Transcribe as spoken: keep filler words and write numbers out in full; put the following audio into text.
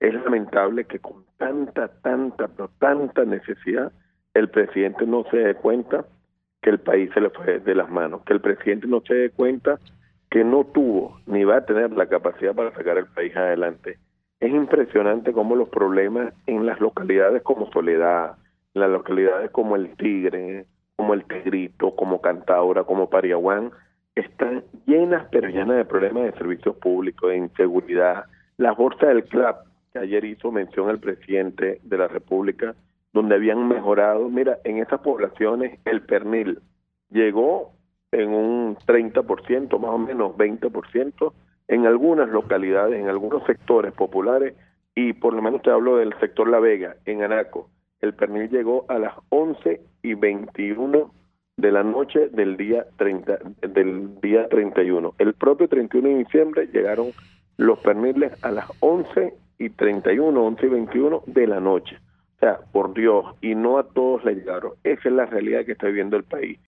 es lamentable que con tanta, tanta, pero tanta necesidad, el presidente no se dé cuenta que el país se le fue de las manos, que el presidente no se dé cuenta que no tuvo ni va a tener la capacidad para sacar el país adelante. Es impresionante cómo los problemas en las localidades como Soledad, en las localidades como El Tigre, como El Tigrito, como Cantaura, como Pariaguán, están llenas, pero llenas de problemas de servicios públicos, de inseguridad. La bolsa del C L A P, que ayer hizo mención el presidente de la República, donde habían mejorado, mira, en esas poblaciones el pernil llegó en un treinta por ciento, más o menos veinte por ciento, en algunas localidades, en algunos sectores populares, y por lo menos te hablo del sector La Vega, en Anaco, el pernil llegó a las once y veintiuno de la noche del día treinta, del día treinta y uno. El propio treinta y uno de diciembre llegaron los perniles a las once y treinta y uno, once y veintiuno de la noche. O sea, por Dios, y no a todos le llegaron. Esa es la realidad que está viviendo el país.